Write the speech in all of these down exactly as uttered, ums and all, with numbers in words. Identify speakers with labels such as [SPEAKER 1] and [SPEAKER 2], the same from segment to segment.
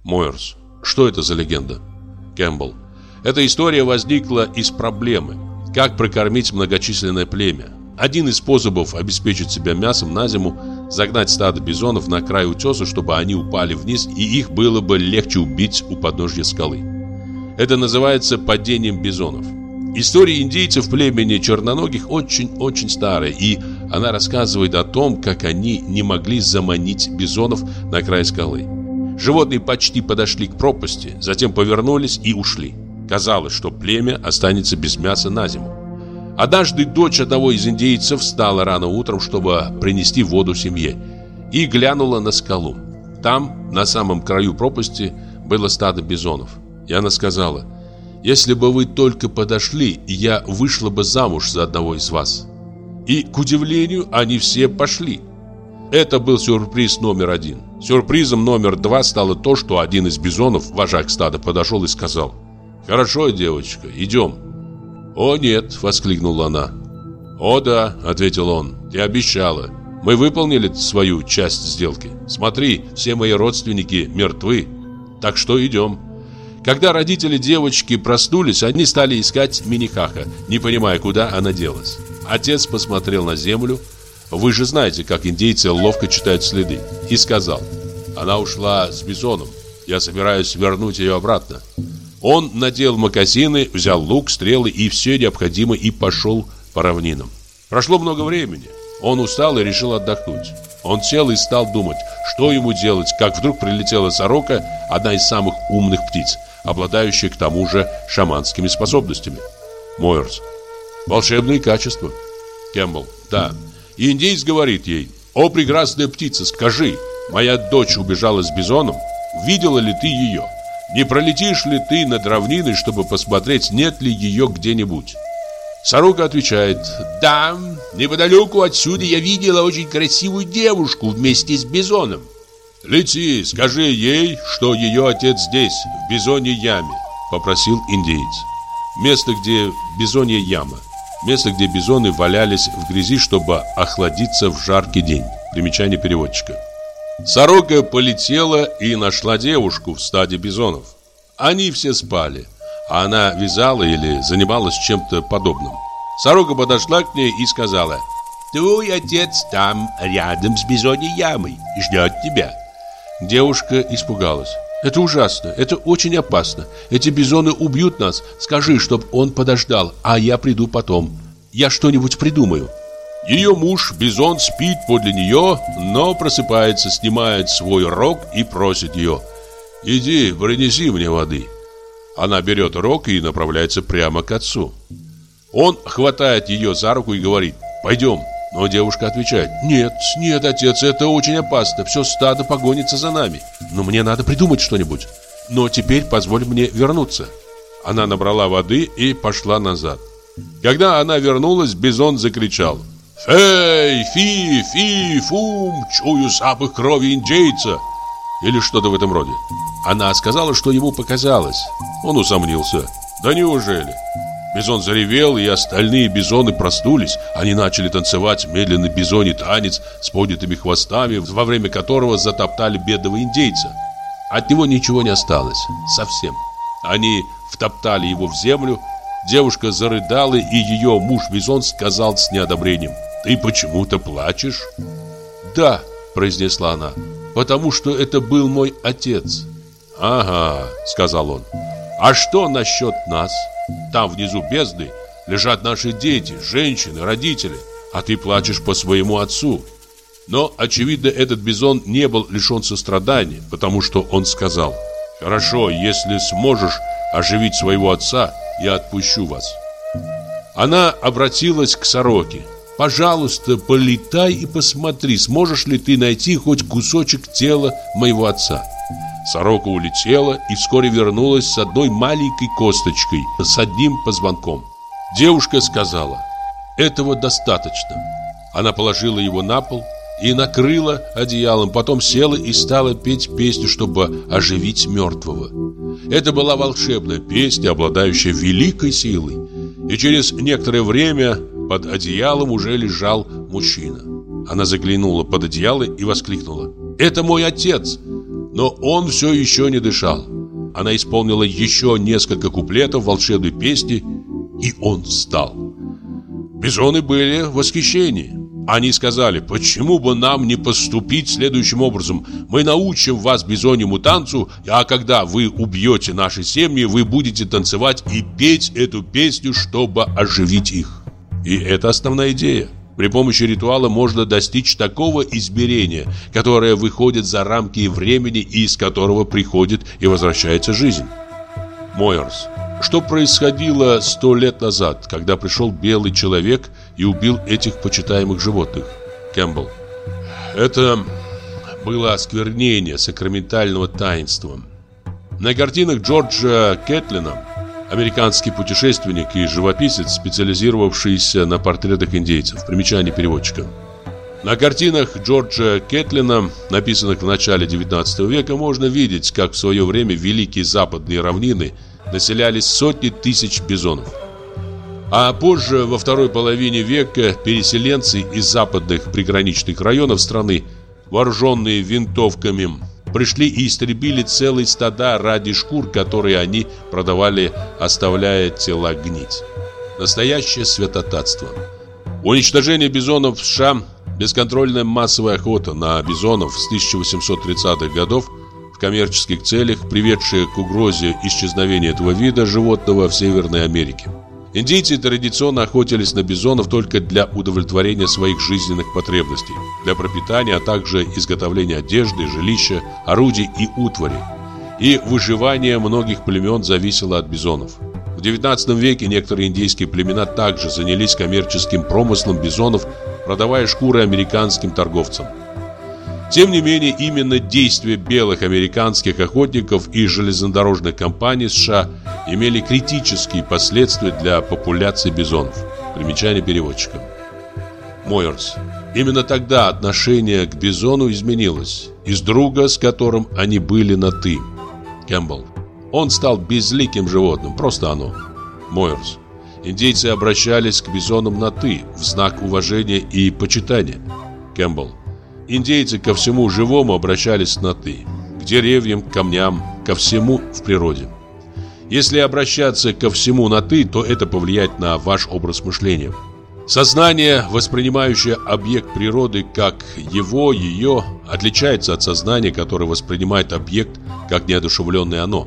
[SPEAKER 1] Мойерс. Что это за легенда? Кэмпбелл. Эта история возникла из проблемы: как прокормить многочисленное племя. Один из способов обеспечить себя мясом на зиму – загнать стадо бизонов на край утеса, чтобы они упали вниз, и их было бы легче убить у подножья скалы. Это называется падением бизонов. История индейцев племени черноногих очень-очень старая, и она рассказывает о том, как они не могли заманить бизонов на край скалы. Животные почти подошли к пропасти, затем повернулись и ушли. Казалось, что племя останется без мяса на зиму. Однажды дочь одного из индейцев встала рано утром, чтобы принести воду семье, и глянула на скалу. Там, на самом краю пропасти, было стадо бизонов. И она сказала: «Если бы вы только подошли, я вышла бы замуж за одного из вас». И, к удивлению, они все пошли. Это был сюрприз номер один. Сюрпризом номер два стало то, что один из бизонов, вожак стада, подошел и сказал: «Хорошо, девочка, идем». «О, нет!» — воскликнула она. «О, да!» — ответил он. «Ты обещала. Мы выполнили свою часть сделки. Смотри, все мои родственники мертвы. Так что идем». Когда родители девочки проснулись, они стали искать Минихаха, не понимая, куда она делась. Отец посмотрел на землю. Вы же знаете, как индейцы ловко читают следы. И сказал: «Она ушла с бизоном. Я собираюсь вернуть ее обратно». Он надел мокасины, взял лук, стрелы и все необходимое и пошел по равнинам. Прошло много времени. Он устал и решил отдохнуть. Он сел и стал думать, что ему делать, как вдруг прилетела сорока, одна из самых умных птиц, обладающая к тому же шаманскими способностями. Мойерс. Волшебные качества. Кэмпбелл. Да. И индеец говорит ей: «О, прекрасная птица, скажи, моя дочь убежала с бизоном. Видела ли ты ее? Не пролетишь ли ты над равниной, чтобы посмотреть, нет ли ее где-нибудь?» Сорока отвечает: «Да, неподалеку отсюда я видела очень красивую девушку вместе с бизоном». «Лети, скажи ей, что ее отец здесь, в бизоньей яме», — попросил индеец. Место, где бизонья яма. Место, где бизоны валялись в грязи, чтобы охладиться в жаркий день. Примечание переводчика. Сорока полетела и нашла девушку в стаде бизонов. Они все спали, а она вязала или занималась чем-то подобным. Сорока подошла к ней и сказала: «Твой отец там, рядом с бизоньей ямой, ждет тебя». Девушка испугалась. «Это ужасно, это очень опасно. Эти бизоны убьют нас. Скажи, чтоб он подождал, а я приду потом. Я что-нибудь придумаю». Ее муж, бизон, спит подле нее, но просыпается, снимает свой рог и просит ее: «Иди, принеси мне воды». Она берет рог и направляется прямо к отцу. Он хватает ее за руку и говорит: «Пойдем». Но девушка отвечает: «Нет, нет, отец, это очень опасно. Все стадо погонится за нами. Но мне надо придумать что-нибудь. Но теперь позволь мне вернуться». Она набрала воды и пошла назад. Когда она вернулась, бизон закричал: «Фей, фи, фи, фум, чую запах крови индейца!» Или что-то в этом роде. Она сказала, что ему показалось. Он усомнился. «Да неужели?» Бизон заревел, и остальные бизоны проснулись. Они начали танцевать медленный бизоний танец с поднятыми хвостами, во время которого затоптали бедного индейца. От него ничего не осталось. Совсем. Они втоптали его в землю. Девушка зарыдала, и ее муж-бизон сказал с неодобрением: «Ты почему-то плачешь?» «Да», — произнесла она, — «потому что это был мой отец». «Ага», — сказал он, — «а что насчет нас? Там внизу бездны лежат наши дети, женщины, родители, а ты плачешь по своему отцу». Но, очевидно, этот бизон не был лишен сострадания, потому что он сказал: «Хорошо, если сможешь оживить своего отца, я отпущу вас». Она обратилась к сороке: «Пожалуйста, полетай и посмотри, сможешь ли ты найти хоть кусочек тела моего отца». Сорока улетела и вскоре вернулась с одной маленькой косточкой, с одним позвонком. Девушка сказала: «Этого достаточно». Она положила его на пол и накрыла одеялом, потом села и стала петь песню, чтобы оживить мертвого. Это была волшебная песня, обладающая великой силой. И через некоторое время под одеялом уже лежал мужчина. Она заглянула под одеяло и воскликнула: «Это мой отец!» Но он все еще не дышал. Она исполнила еще несколько куплетов волшебной песни, и он встал. Бизоны были в восхищении. Они сказали: почему бы нам не поступить следующим образом? Мы научим вас бизоньему танцу, а когда вы убьете наши семьи, вы будете танцевать и петь эту песню, чтобы оживить их. И это основная идея. При помощи ритуала можно достичь такого измерения, которое выходит за рамки времени и из которого приходит и возвращается жизнь. Мойерс. Что происходило сто лет назад, когда пришел белый человек и убил этих почитаемых животных? Кэмпбелл. Это было осквернение сакраментального таинства. На картинах Джорджа Кэтлина, американский путешественник и живописец, специализировавшийся на портретах индейцев. Примечание переводчика. На картинах Джорджа Кэтлина, написанных в начале девятнадцатого века, можно видеть, как в свое время великие западные равнины населялись сотни тысяч бизонов. А позже, во второй половине века, переселенцы из западных приграничных районов страны, вооруженные винтовками, пришли и истребили целые стада ради шкур, которые они продавали, оставляя тела гнить. Настоящее святотатство. Уничтожение бизонов в США, бесконтрольная массовая охота на бизонов с тысяча восемьсот тридцатых годов в коммерческих целях, приведшая к угрозе исчезновения этого вида животного в Северной Америке. Индейцы традиционно охотились на бизонов только для удовлетворения своих жизненных потребностей, для пропитания, а также изготовления одежды, жилища, орудий и утвари. И выживание многих племен зависело от бизонов. В девятнадцатом веке некоторые индейские племена также занялись коммерческим промыслом бизонов, продавая шкуры американским торговцам. Тем не менее, именно действия белых американских охотников и железнодорожных компаний США имели критические последствия для популяции бизонов. Примечание переводчика. Мойерс. Именно тогда отношение к бизону изменилось. Из друга, с которым они были на «ты». Кэмпбелл. Он стал безликим животным, просто оно. Мойерс. Индейцы обращались к бизонам на «ты» в знак уважения и почитания. Кэмпбелл. Индейцы ко всему живому обращались на «ты», к деревьям, к камням, ко всему в природе. Если обращаться ко всему на «ты», то это повлияет на ваш образ мышления. Сознание, воспринимающее объект природы как его, ее, отличается от сознания, которое воспринимает объект как неодушевленное оно.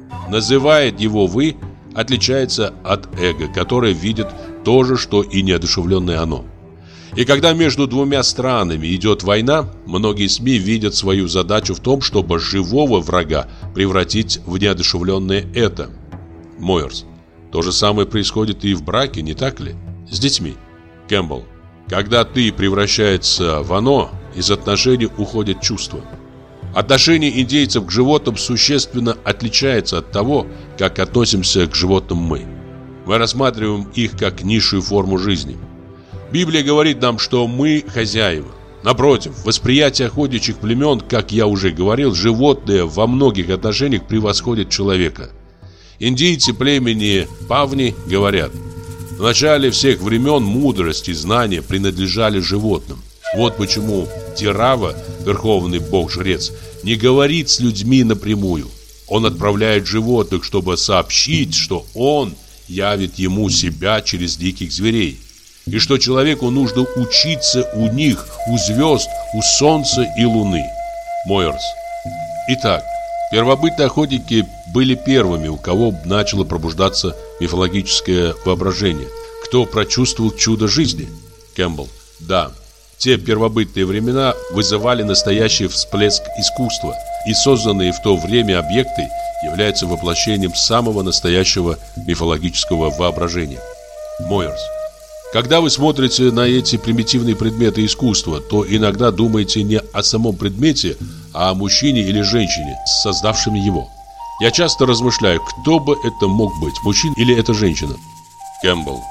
[SPEAKER 1] Называет его «вы», отличается от эго, которое видит то же, что и неодушевленное оно. И когда между двумя странами идет война, многие СМИ видят свою задачу в том, чтобы живого врага превратить в неодушевленное это. Мойерс. То же самое происходит и в браке, не так ли? С детьми. Кэмпбелл. Когда ты превращается в оно, из отношений уходят чувства. Отношение индейцев к животным существенно отличается от того, как относимся к животным мы. Мы рассматриваем их как низшую форму жизни. Библия говорит нам, что мы хозяева. Напротив, восприятие охотничьих племен, как я уже говорил, животные во многих отношениях превосходят человека. Индейцы племени Павни говорят: в начале всех времен мудрость и знания принадлежали животным. Вот почему Тирава, верховный бог-жрец, не говорит с людьми напрямую. Он отправляет животных, чтобы сообщить, что он явит ему себя через диких зверей. И что человеку нужно учиться у них, у звезд, у солнца и луны. Мойерс. Итак, первобытные охотники были первыми, у кого начало пробуждаться мифологическое воображение. Кто прочувствовал чудо жизни? Кэмпбелл. Да, те первобытные времена вызывали настоящий всплеск искусства, и созданные в то время объекты являются воплощением самого настоящего мифологического воображения. Мойерс. Когда вы смотрите на эти примитивные предметы искусства, то иногда думаете не о самом предмете, а о мужчине или женщине, создавшими его. Я часто размышляю, кто бы это мог быть, мужчина или эта женщина. Кэмпбелл.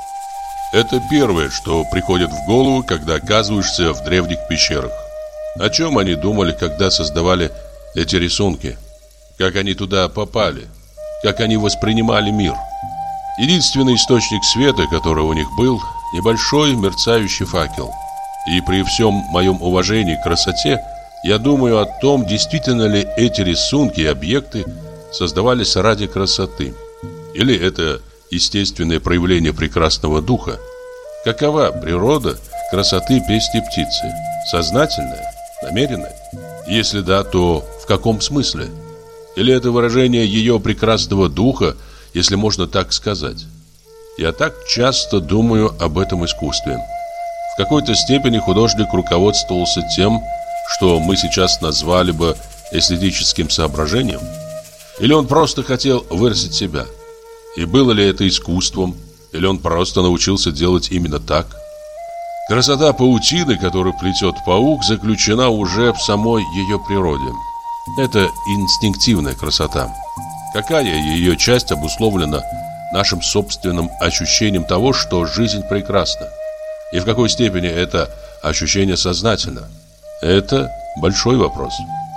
[SPEAKER 1] Это первое, что приходит в голову, когда оказываешься в древних пещерах. О чем они думали, когда создавали эти рисунки? Как они туда попали? Как они воспринимали мир? Единственный источник света, который у них был – небольшой мерцающий факел. И при всем моем уважении к красоте, Я думаю о том, действительно ли эти рисунки и объекты создавались ради красоты. Или это естественное проявление прекрасного духа. Какова природа красоты песни птицы? Сознательная? Намеренная? Если да, то в каком смысле? Или это выражение ее прекрасного духа, если можно так сказать? Я так часто думаю об этом искусстве. В какой-то степени художник руководствовался тем, что мы сейчас назвали бы эстетическим соображением. Или он просто хотел выразить себя? И было ли это искусством? Или он просто научился делать именно так? Красота паутины, которую плетет паук, заключена уже в самой ее природе. Это инстинктивная красота. Какая ее часть обусловлена нашим собственным ощущением того, что жизнь прекрасна? И в какой степени это ощущение сознательно? Это большой вопрос.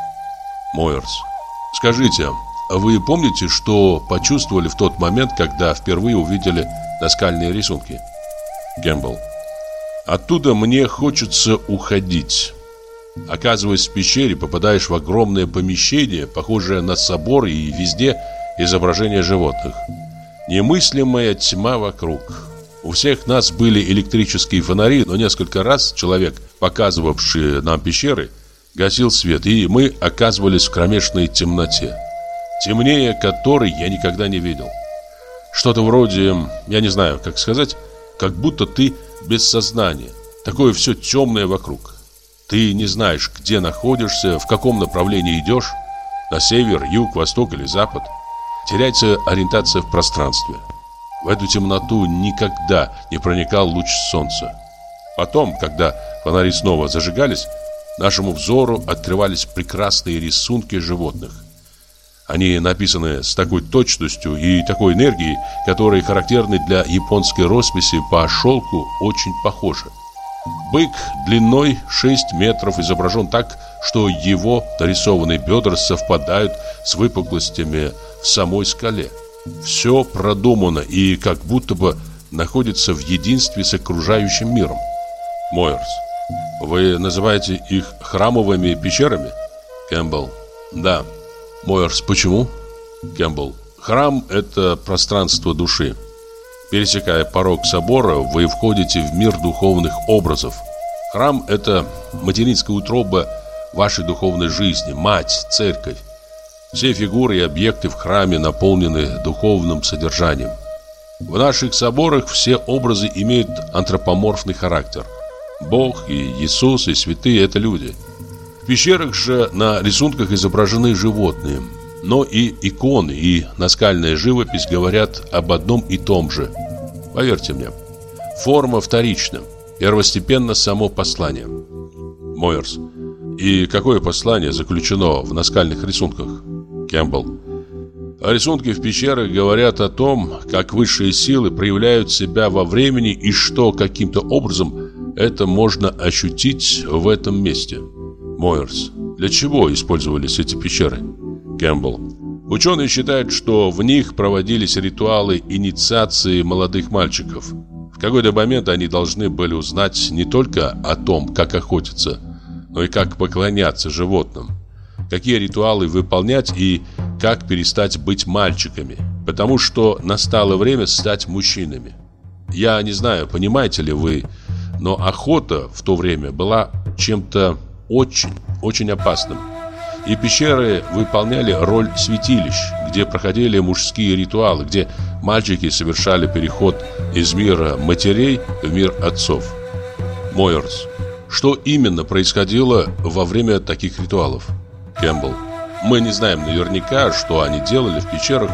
[SPEAKER 1] Мойерс, скажите, вы помните, что почувствовали в тот момент, когда впервые увидели наскальные рисунки? Кэмпбелл. Оттуда мне хочется уходить. Оказываясь в пещере, попадаешь в огромное помещение, похожее на собор, и везде изображения животных. Немыслимая тьма вокруг. У всех нас были электрические фонари, но несколько раз человек, показывавший нам пещеры, гасил свет, и мы оказывались в кромешной темноте, темнее которой я никогда не видел. Что-то вроде, я не знаю, как сказать, как будто ты без сознания. Такое все темное вокруг. Ты не знаешь, где находишься, в каком направлении идешь, на север, юг, восток или запад. Теряется ориентация в пространстве. В эту темноту никогда не проникал луч солнца. Потом, когда фонари снова зажигались, нашему взору открывались прекрасные рисунки животных. Они написаны с такой точностью и такой энергией, которые характерны для японской росписи по шелку, очень похожи. Бык длиной шесть метров изображен так, что его нарисованные бедра совпадают с выпуклостями в самой скале. Все продумано и как будто бы находится в единстве с окружающим миром. Мойерс, вы называете их храмовыми пещерами? Кэмпбелл. Да. Мойерс, почему? Кэмпбелл. Храм – это пространство души. Пересекая порог собора, вы входите в мир духовных образов. Храм – это материнская утроба вашей духовной жизни, мать, церковь. Все фигуры и объекты в храме наполнены духовным содержанием. В наших соборах все образы имеют антропоморфный характер. Бог и Иисус и святые – это люди. В пещерах же на рисунках изображены животные. Но и иконы, и наскальная живопись говорят об одном и том же. Поверьте мне, форма вторична, первостепенно само послание. Мойерс. И какое послание заключено в наскальных рисунках? Кэмпбелл. Рисунки в пещерах говорят о том, как высшие силы проявляют себя во времени и что каким-то образом это можно ощутить в этом месте. Мойерс. Для чего использовались эти пещеры? Кэмпбелл. Ученые считают, что в них проводились ритуалы инициации молодых мальчиков. В какой-то момент они должны были узнать не только о том, как охотиться, но и как поклоняться животным, какие ритуалы выполнять и как перестать быть мальчиками, потому что настало время стать мужчинами. Я не знаю, понимаете ли вы, но охота в то время была чем-то очень, очень опасным. И пещеры выполняли роль святилищ, где проходили мужские ритуалы, где мальчики совершали переход из мира матерей в мир отцов. Мойерс. Что именно происходило во время таких ритуалов? Кэмпбелл. Мы не знаем наверняка, что они делали в пещерах,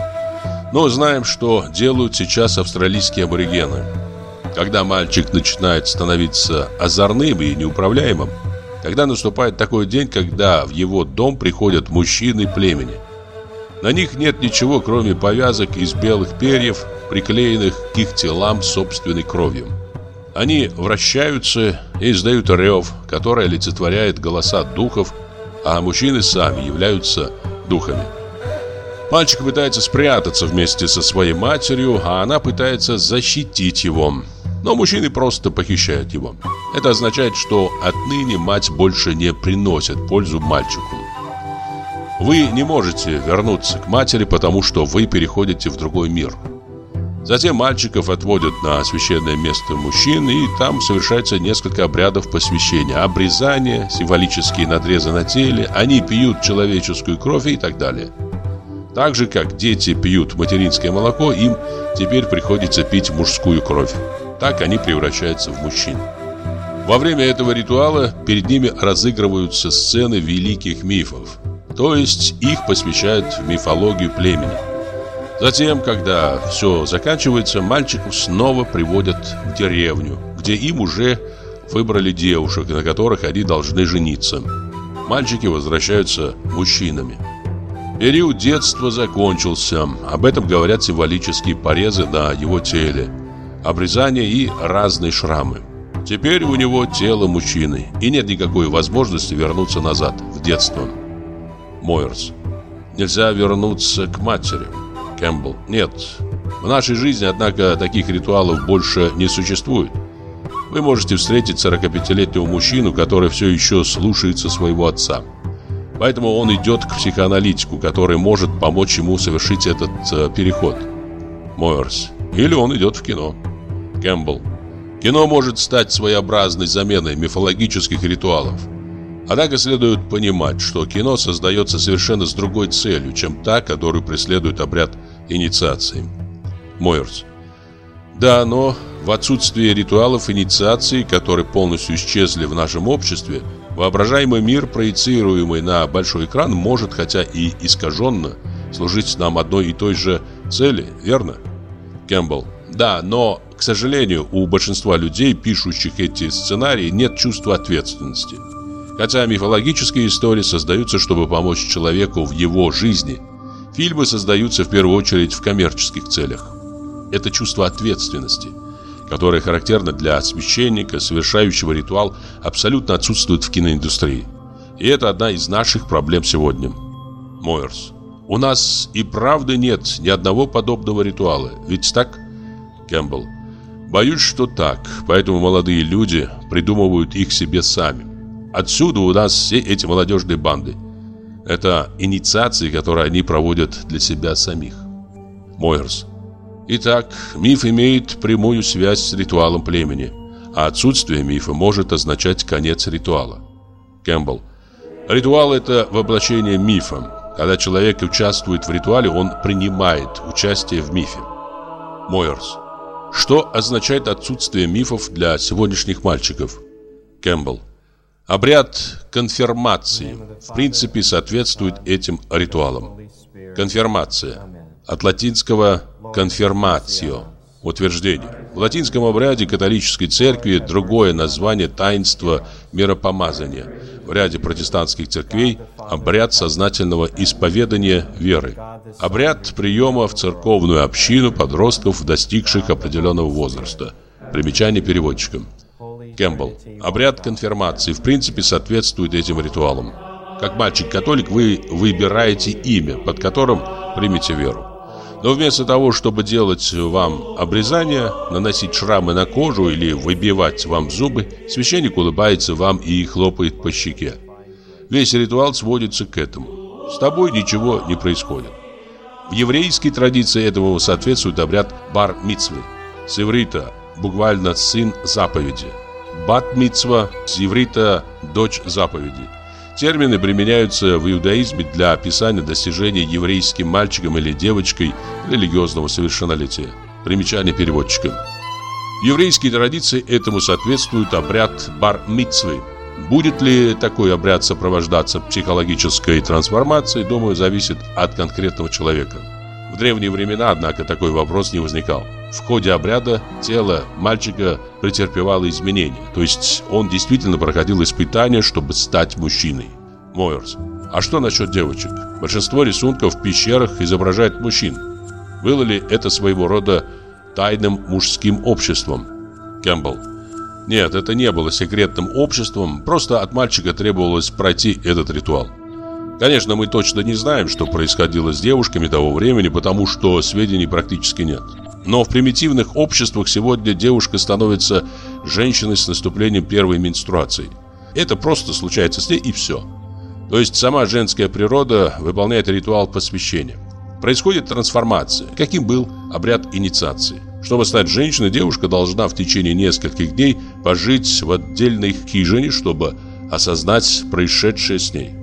[SPEAKER 1] но знаем, что делают сейчас австралийские аборигены. Когда мальчик начинает становиться озорным и неуправляемым, когда наступает такой день, когда в его дом приходят мужчины племени. На них нет ничего, кроме повязок из белых перьев, приклеенных к их телам собственной кровью. Они вращаются и издают рев, который олицетворяет голоса духов, а мужчины сами являются духами. Мальчик пытается спрятаться вместе со своей матерью, а она пытается защитить его. но мужчины просто похищают его. Это означает, что отныне мать больше не приносит пользу мальчику. Вы не можете вернуться к матери, потому что вы переходите в другой мир. Затем мальчиков отводят на священное место мужчин, и там совершается несколько обрядов посвящения. Обрезание, символические надрезы на теле, они пьют человеческую кровь и так далее. Так же, как дети пьют материнское молоко, им теперь приходится пить мужскую кровь. Так они превращаются в мужчин. Во время этого ритуала перед ними разыгрываются сцены великих мифов, то есть их посвящают в мифологию племени. Затем, когда все заканчивается, мальчиков снова приводят в деревню, где им уже выбрали девушек, на которых они должны жениться. Мальчики возвращаются мужчинами. Период детства закончился. Об этом говорят символические порезы на его теле, обрезания и разные шрамы. Теперь у него тело мужчины, и нет никакой возможности вернуться назад, в детство. Мойерс. Нельзя вернуться к матери. Кэмпбелл. Нет. В нашей жизни, однако, таких ритуалов больше не существует. Вы можете встретить сорокапятилетнего мужчину, который все еще слушается своего отца. Поэтому он идет к психоаналитику, который может помочь ему совершить этот э, переход. Мойерс. Или он идет в кино. Кэмпбелл. Кино может стать своеобразной заменой мифологических ритуалов. Однако следует понимать, что кино создается совершенно с другой целью, чем та, которую преследует обряд инициации. Мойерс. Да, но в отсутствие ритуалов инициации, которые полностью исчезли в нашем обществе, воображаемый мир, проецируемый на большой экран, может, хотя и искаженно, служить нам одной и той же цели, верно? Кэмпбелл. Да, но, к сожалению, у большинства людей, пишущих эти сценарии, нет чувства ответственности. Хотя мифологические истории создаются, чтобы помочь человеку в его жизни, фильмы создаются в первую очередь в коммерческих целях. Это чувство ответственности, которое характерно для священника, совершающего ритуал, абсолютно отсутствует в киноиндустрии. И это одна из наших проблем сегодня. Мойерс. У нас и правда нет ни одного подобного ритуала, ведь так? Кэмпбелл. Боюсь, что так, поэтому молодые люди придумывают их себе сами. Отсюда у нас все эти молодежные банды. Это инициации, которые они проводят для себя самих. Мойерс. Итак, миф имеет прямую связь с ритуалом племени, а отсутствие мифа может означать конец ритуала. Кэмпбелл. Ритуал – это воплощение мифа. Когда человек участвует в ритуале, он принимает участие в мифе. Мойерс. Что означает отсутствие мифов для сегодняшних мальчиков? Кэмпбелл. Обряд конфирмации в принципе соответствует этим ритуалам. Конфирмация. От латинского «confirmatio» – утверждение. В латинском обряде католической церкви другое название таинства миропомазания. В ряде протестантских церквей обряд сознательного исповедания веры. Обряд приема в церковную общину подростков, достигших определенного возраста. Примечание переводчика. Кэмпбелл. Обряд конфирмации в принципе соответствует этим ритуалам. Как мальчик-католик вы выбираете имя, под которым примете веру. Но вместо того, чтобы делать вам обрезание, наносить шрамы на кожу или выбивать вам зубы, священник улыбается вам и хлопает по щеке. Весь ритуал сводится к этому. С тобой ничего не происходит. В еврейской традиции этому соответствует обряд бар-мицвы. С иврита буквально сын заповеди. Бат-мицва с иврита дочь заповеди. Термины применяются в иудаизме для описания достижения еврейским мальчиком или девочкой религиозного совершеннолетия. Примечание переводчика. В еврейской традиции этому соответствует обряд бар-мицвы. Будет ли такой обряд сопровождаться психологической трансформацией, думаю, зависит от конкретного человека. В древние времена, однако, такой вопрос не возникал. В ходе обряда тело мальчика претерпевало изменения, то есть он действительно проходил испытания, чтобы стать мужчиной. Мойерс. А что насчет девочек? Большинство рисунков в пещерах изображает мужчин. Было ли это своего рода тайным мужским обществом? Кэмпбелл. Нет, это не было секретным обществом, просто от мальчика требовалось пройти этот ритуал. Конечно, мы точно не знаем, что происходило с девушками того времени, потому что сведений практически нет. Но в примитивных обществах сегодня девушка становится женщиной с наступлением первой менструации. Это просто случается с ней и все. То есть сама женская природа выполняет ритуал посвящения. Происходит трансформация, каким был обряд инициации. Чтобы стать женщиной, девушка должна в течение нескольких дней пожить в отдельной хижине, чтобы осознать происшедшее с ней.